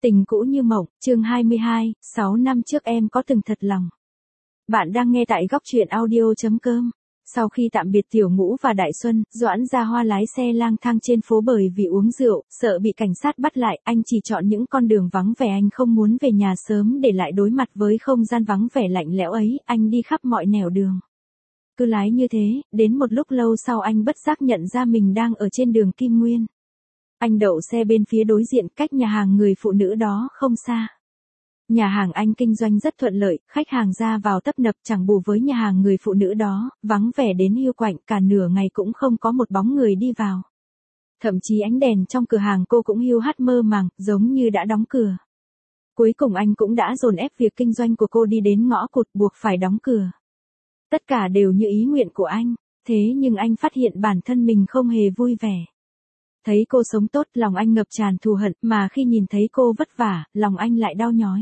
Tình cũ như mộng, chương 22, 6 năm trước em có từng thật lòng. Bạn đang nghe tại góc truyện audio.com. Sau khi tạm biệt Tiểu Ngũ và Đại Xuân, Doãn Gia Hoa lái xe lang thang trên phố bởi vì uống rượu, sợ bị cảnh sát bắt lại, anh chỉ chọn những con đường vắng vẻ, anh không muốn về nhà sớm để lại đối mặt với không gian vắng vẻ lạnh lẽo ấy, anh đi khắp mọi nẻo đường. Cứ lái như thế, đến một lúc lâu sau anh bất giác nhận ra mình đang ở trên đường Kim Nguyên. Anh đậu xe bên phía đối diện, cách nhà hàng người phụ nữ đó không xa. Nhà hàng anh kinh doanh rất thuận lợi, khách hàng ra vào tấp nập, chẳng bù với nhà hàng người phụ nữ đó, vắng vẻ đến hiu quạnh, cả nửa ngày cũng không có một bóng người đi vào. Thậm chí ánh đèn trong cửa hàng cô cũng hiu hắt mơ màng, giống như đã đóng cửa. Cuối cùng anh cũng đã dồn ép việc kinh doanh của cô đi đến ngõ cụt, buộc phải đóng cửa. Tất cả đều như ý nguyện của anh, thế nhưng anh phát hiện bản thân mình không hề vui vẻ. Thấy cô sống tốt, lòng anh ngập tràn thù hận, mà khi nhìn thấy cô vất vả, lòng anh lại đau nhói.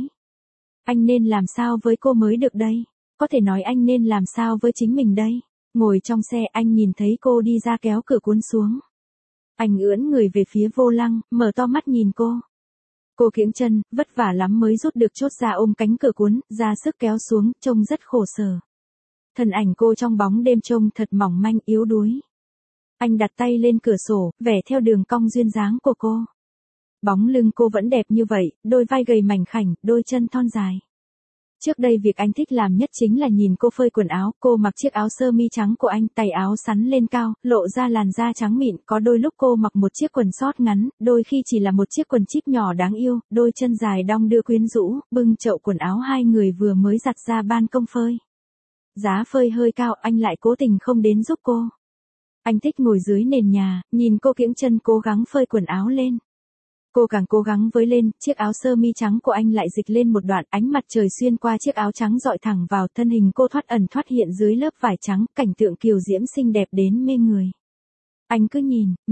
Anh nên làm sao với cô mới được đây? Có thể nói anh nên làm sao với chính mình đây? Ngồi trong xe, anh nhìn thấy cô đi ra kéo cửa cuốn xuống. Anh ưỡn người về phía vô lăng, mở to mắt nhìn cô. Cô kiễng chân, vất vả lắm mới rút được chốt ra, ôm cánh cửa cuốn, ra sức kéo xuống, trông rất khổ sở. Thân ảnh cô trong bóng đêm trông thật mỏng manh, yếu đuối. Anh đặt tay lên cửa sổ, vẽ theo đường cong duyên dáng của cô. Bóng lưng cô vẫn đẹp như vậy, đôi vai gầy mảnh khảnh, đôi chân thon dài. Trước đây việc anh thích làm nhất chính là nhìn cô phơi quần áo, cô mặc chiếc áo sơ mi trắng của anh, tay áo sắn lên cao, lộ ra làn da trắng mịn, có đôi lúc cô mặc một chiếc quần sót ngắn, đôi khi chỉ là một chiếc quần chip nhỏ đáng yêu, đôi chân dài đong đưa quyến rũ, bưng chậu quần áo hai người vừa mới giặt ra ban công phơi. Giá phơi hơi cao, anh lại cố tình không đến giúp cô. Anh thích ngồi dưới nền nhà, nhìn cô kiễng chân cố gắng phơi quần áo lên. Cô càng cố gắng với lên, chiếc áo sơ mi trắng của anh lại dịch lên một đoạn, ánh mặt trời xuyên qua chiếc áo trắng dọi thẳng vào, thân hình cô thoát ẩn thoát hiện dưới lớp vải trắng, cảnh tượng kiều diễm xinh đẹp đến mê người. Anh cứ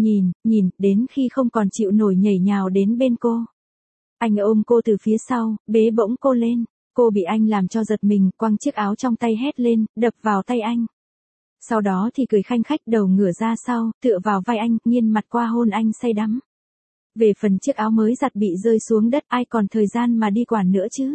nhìn, đến khi không còn chịu nổi nhảy nhào đến bên cô. Anh ôm cô từ phía sau, bế bổng cô lên, cô bị anh làm cho giật mình, quăng chiếc áo trong tay hét lên, đập vào tay anh. Sau đó thì cười khanh khách, đầu ngửa ra sau, tựa vào vai anh, nghiêng mặt qua hôn anh say đắm. Về phần chiếc áo mới giặt bị rơi xuống đất, ai còn thời gian mà đi quản nữa chứ.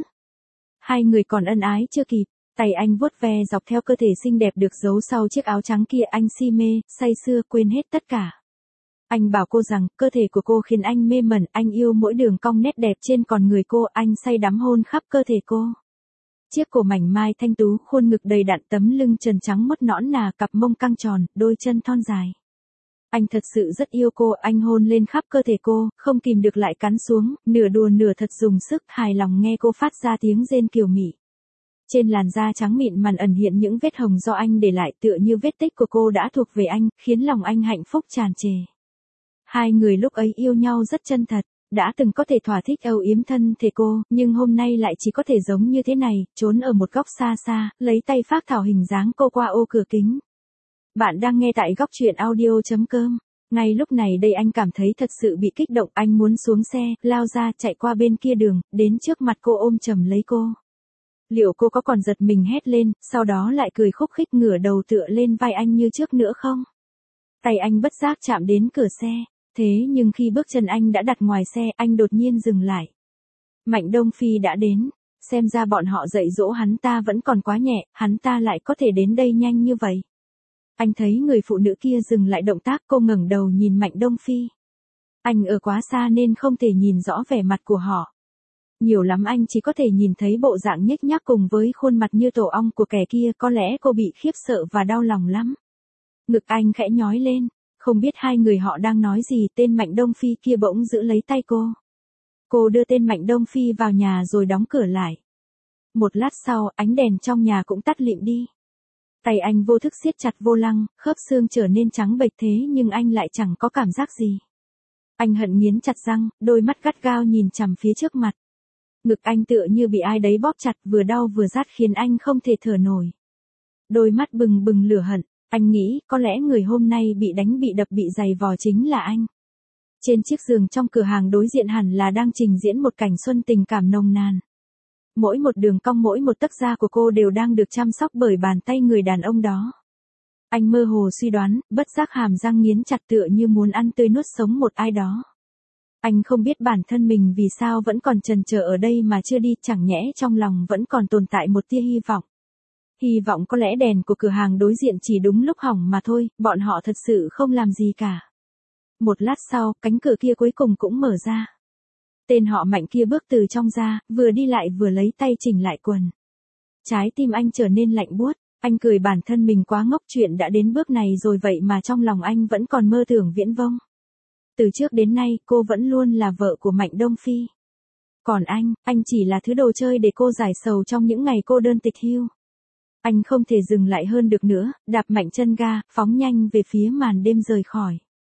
Hai người còn ân ái chưa kịp, tay anh vuốt ve dọc theo cơ thể xinh đẹp được giấu sau chiếc áo trắng kia, anh si mê, say sưa, quên hết tất cả. Anh bảo cô rằng, cơ thể của cô khiến anh mê mẩn, anh yêu mỗi đường cong nét đẹp trên con người cô, anh say đắm hôn khắp cơ thể cô. Chiếc cổ mảnh mai thanh tú, khuôn ngực đầy đặn, tấm lưng trần trắng mốt nõn nà, cặp mông căng tròn, đôi chân thon dài. Anh thật sự rất yêu cô, anh hôn lên khắp cơ thể cô, không kìm được lại cắn xuống, nửa đùa nửa thật dùng sức, hài lòng nghe cô phát ra tiếng rên kiều mị. Trên làn da trắng mịn mằn ẩn hiện những vết hồng do anh để lại, tựa như vết tích của cô đã thuộc về anh, khiến lòng anh hạnh phúc tràn trề. Hai người lúc ấy yêu nhau rất chân thật. Đã từng có thể thỏa thích âu yếm thân thể cô, nhưng hôm nay lại chỉ có thể giống như thế này, trốn ở một góc xa xa, lấy tay phác thảo hình dáng cô qua ô cửa kính. Bạn đang nghe tại góc truyện audio.com. Ngay lúc này đây anh cảm thấy thật sự bị kích động, anh muốn xuống xe, lao ra, chạy qua bên kia đường, đến trước mặt cô ôm chầm lấy cô. Liệu cô có còn giật mình hét lên, sau đó lại cười khúc khích ngửa đầu tựa lên vai anh như trước nữa không? Tay anh bất giác chạm đến cửa xe. Thế nhưng khi bước chân anh đã đặt ngoài xe, anh đột nhiên dừng lại. Mạnh Đông Phi đã đến, xem ra bọn họ dạy dỗ hắn ta vẫn còn quá nhẹ, hắn ta lại có thể đến đây nhanh như vậy. Anh thấy người phụ nữ kia dừng lại động tác, cô ngẩng đầu nhìn Mạnh Đông Phi. Anh ở quá xa nên không thể nhìn rõ vẻ mặt của họ. Nhiều lắm anh chỉ có thể nhìn thấy bộ dạng nhếch nhác cùng với khuôn mặt như tổ ong của kẻ kia, có lẽ cô bị khiếp sợ và đau lòng lắm. Ngực anh khẽ nhói lên. Không biết hai người họ đang nói gì, tên Mạnh Đông Phi kia bỗng giữ lấy tay cô. Cô đưa tên Mạnh Đông Phi vào nhà rồi đóng cửa lại. Một lát sau, ánh đèn trong nhà cũng tắt lịm đi. Tay anh vô thức siết chặt vô lăng, khớp xương trở nên trắng bệch, thế nhưng anh lại chẳng có cảm giác gì. Anh hận nghiến chặt răng, đôi mắt gắt gao nhìn chằm phía trước mặt. Ngực anh tựa như bị ai đấy bóp chặt, vừa đau vừa rát khiến anh không thể thở nổi. Đôi mắt bừng bừng lửa hận. Anh nghĩ, có lẽ người hôm nay bị đánh bị đập bị giày vò chính là anh. Trên chiếc giường trong cửa hàng đối diện hẳn là đang trình diễn một cảnh xuân tình cảm nồng nàn. Mỗi một đường cong, mỗi một tấc da của cô đều đang được chăm sóc bởi bàn tay người đàn ông đó. Anh mơ hồ suy đoán, bất giác hàm răng nghiến chặt tựa như muốn ăn tươi nuốt sống một ai đó. Anh không biết bản thân mình vì sao vẫn còn chần chờ ở đây mà chưa đi, chẳng nhẽ trong lòng vẫn còn tồn tại một tia hy vọng. Hy vọng có lẽ đèn của cửa hàng đối diện chỉ đúng lúc hỏng mà thôi, bọn họ thật sự không làm gì cả. Một lát sau, cánh cửa kia cuối cùng cũng mở ra. Tên họ Mạnh kia bước từ trong ra, vừa đi lại vừa lấy tay chỉnh lại quần. Trái tim anh trở nên lạnh buốt, anh cười bản thân mình quá ngốc, chuyện đã đến bước này rồi vậy mà trong lòng anh vẫn còn mơ tưởng viễn vông. Từ trước đến nay cô vẫn luôn là vợ của Mạnh Đông Phi. Còn anh chỉ là thứ đồ chơi để cô giải sầu trong những ngày cô đơn tịch hưu. Anh không thể dừng lại hơn được nữa, đạp mạnh chân ga, phóng nhanh về phía màn đêm rời khỏi.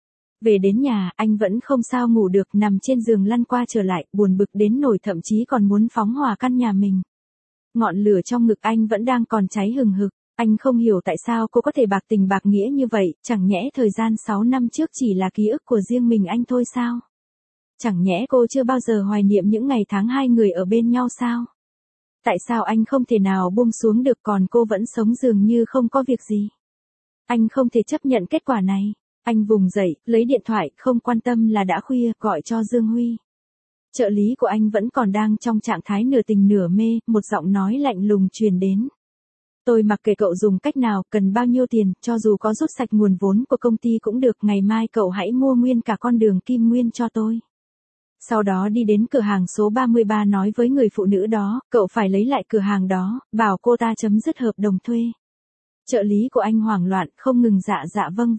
Về đến nhà, anh vẫn không sao ngủ được, nằm trên giường lăn qua trở lại, buồn bực đến nỗi thậm chí còn muốn phóng hỏa căn nhà mình. Ngọn lửa trong ngực anh vẫn đang còn cháy hừng hực, anh không hiểu tại sao cô có thể bạc tình bạc nghĩa như vậy, chẳng nhẽ thời gian 6 năm trước chỉ là ký ức của riêng mình anh thôi sao? Chẳng nhẽ cô chưa bao giờ hoài niệm những ngày tháng hai người ở bên nhau sao? Tại sao anh không thể nào buông xuống được còn cô vẫn sống dường như không có việc gì? Anh không thể chấp nhận kết quả này. Anh vùng dậy, lấy điện thoại, không quan tâm là đã khuya, gọi cho Dương Huy. Trợ lý của anh vẫn còn đang trong trạng thái nửa tình nửa mê, một giọng nói lạnh lùng truyền đến. Tôi mặc kệ cậu dùng cách nào, cần bao nhiêu tiền, cho dù có rút sạch nguồn vốn của công ty cũng được, ngày mai cậu hãy mua nguyên cả con đường Kim Nguyên cho tôi. Sau đó đi đến cửa hàng số 33 nói với người phụ nữ đó, cậu phải lấy lại cửa hàng đó, bảo cô ta chấm dứt hợp đồng thuê. Trợ lý của anh hoảng loạn, không ngừng dạ vâng.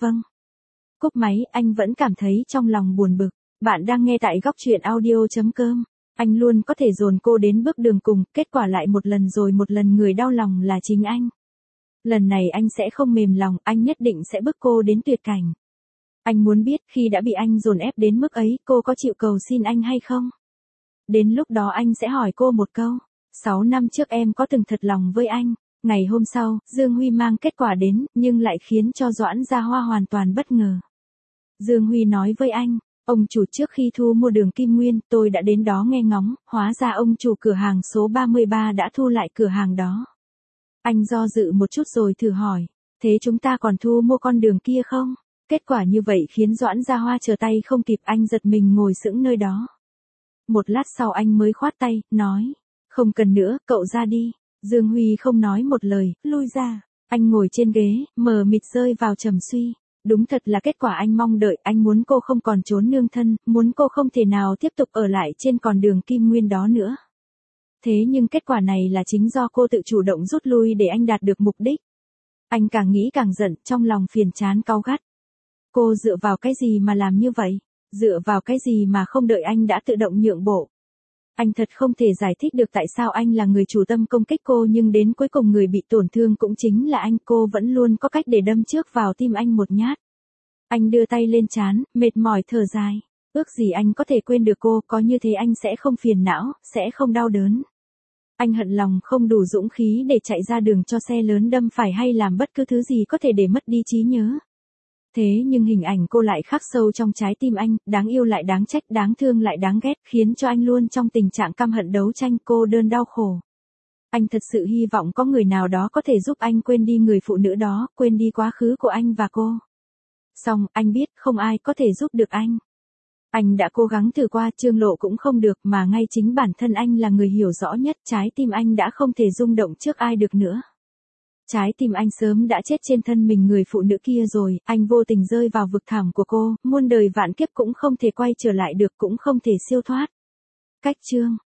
Cúp máy, anh vẫn cảm thấy trong lòng buồn bực. Bạn đang nghe tại góc truyện audio.com. Anh luôn có thể dồn cô đến bước đường cùng, kết quả lại một lần rồi một lần người đau lòng là chính anh. Lần này anh sẽ không mềm lòng, anh nhất định sẽ bức cô đến tuyệt cảnh. Anh muốn biết khi đã bị anh dồn ép đến mức ấy, cô có chịu cầu xin anh hay không? Đến lúc đó anh sẽ hỏi cô một câu. 6 năm trước em có từng thật lòng với anh? Ngày hôm sau, Dương Huy mang kết quả đến, nhưng lại khiến cho Doãn Gia Hoa hoàn toàn bất ngờ. Dương Huy nói với anh, ông chủ trước khi thu mua đường Kim Nguyên, tôi đã đến đó nghe ngóng, hóa ra ông chủ cửa hàng số 33 đã thu lại cửa hàng đó. Anh do dự một chút rồi thử hỏi, thế chúng ta còn thu mua con đường kia không? Kết quả như vậy khiến Doãn Gia Hoa trở tay không kịp, anh giật mình ngồi sững nơi đó. Một lát sau anh mới khoát tay, nói, không cần nữa, cậu ra đi. Dương Huy không nói một lời, lui ra. Anh ngồi trên ghế, mờ mịt rơi vào trầm suy. Đúng thật là kết quả anh mong đợi, anh muốn cô không còn trốn nương thân, muốn cô không thể nào tiếp tục ở lại trên con đường Kim Nguyên đó nữa. Thế nhưng kết quả này là chính do cô tự chủ động rút lui để anh đạt được mục đích. Anh càng nghĩ càng giận, trong lòng phiền chán cáu gắt. Cô dựa vào cái gì mà làm như vậy? Dựa vào cái gì mà không đợi anh đã tự động nhượng bộ? Anh thật không thể giải thích được tại sao anh là người chủ tâm công kích cô nhưng đến cuối cùng người bị tổn thương cũng chính là anh, cô vẫn luôn có cách để đâm trước vào tim anh một nhát. Anh đưa tay lên trán, mệt mỏi thở dài. Ước gì anh có thể quên được cô, có như thế anh sẽ không phiền não, sẽ không đau đớn. Anh hận lòng không đủ dũng khí để chạy ra đường cho xe lớn đâm phải hay làm bất cứ thứ gì có thể để mất đi trí nhớ. Thế nhưng hình ảnh cô lại khắc sâu trong trái tim anh, đáng yêu lại đáng trách, đáng thương lại đáng ghét, khiến cho anh luôn trong tình trạng căm hận đấu tranh, cô đơn đau khổ. Anh thật sự hy vọng có người nào đó có thể giúp anh quên đi người phụ nữ đó, quên đi quá khứ của anh và cô. Song, anh biết không ai có thể giúp được anh. Anh đã cố gắng thử qua, Trương Lộ cũng không được, mà ngay chính bản thân anh là người hiểu rõ nhất, trái tim anh đã không thể rung động trước ai được nữa. Trái tim anh sớm đã chết trên thân mình người phụ nữ kia rồi, anh vô tình rơi vào vực thẳm của cô, muôn đời vạn kiếp cũng không thể quay trở lại được, cũng không thể siêu thoát. Cách chương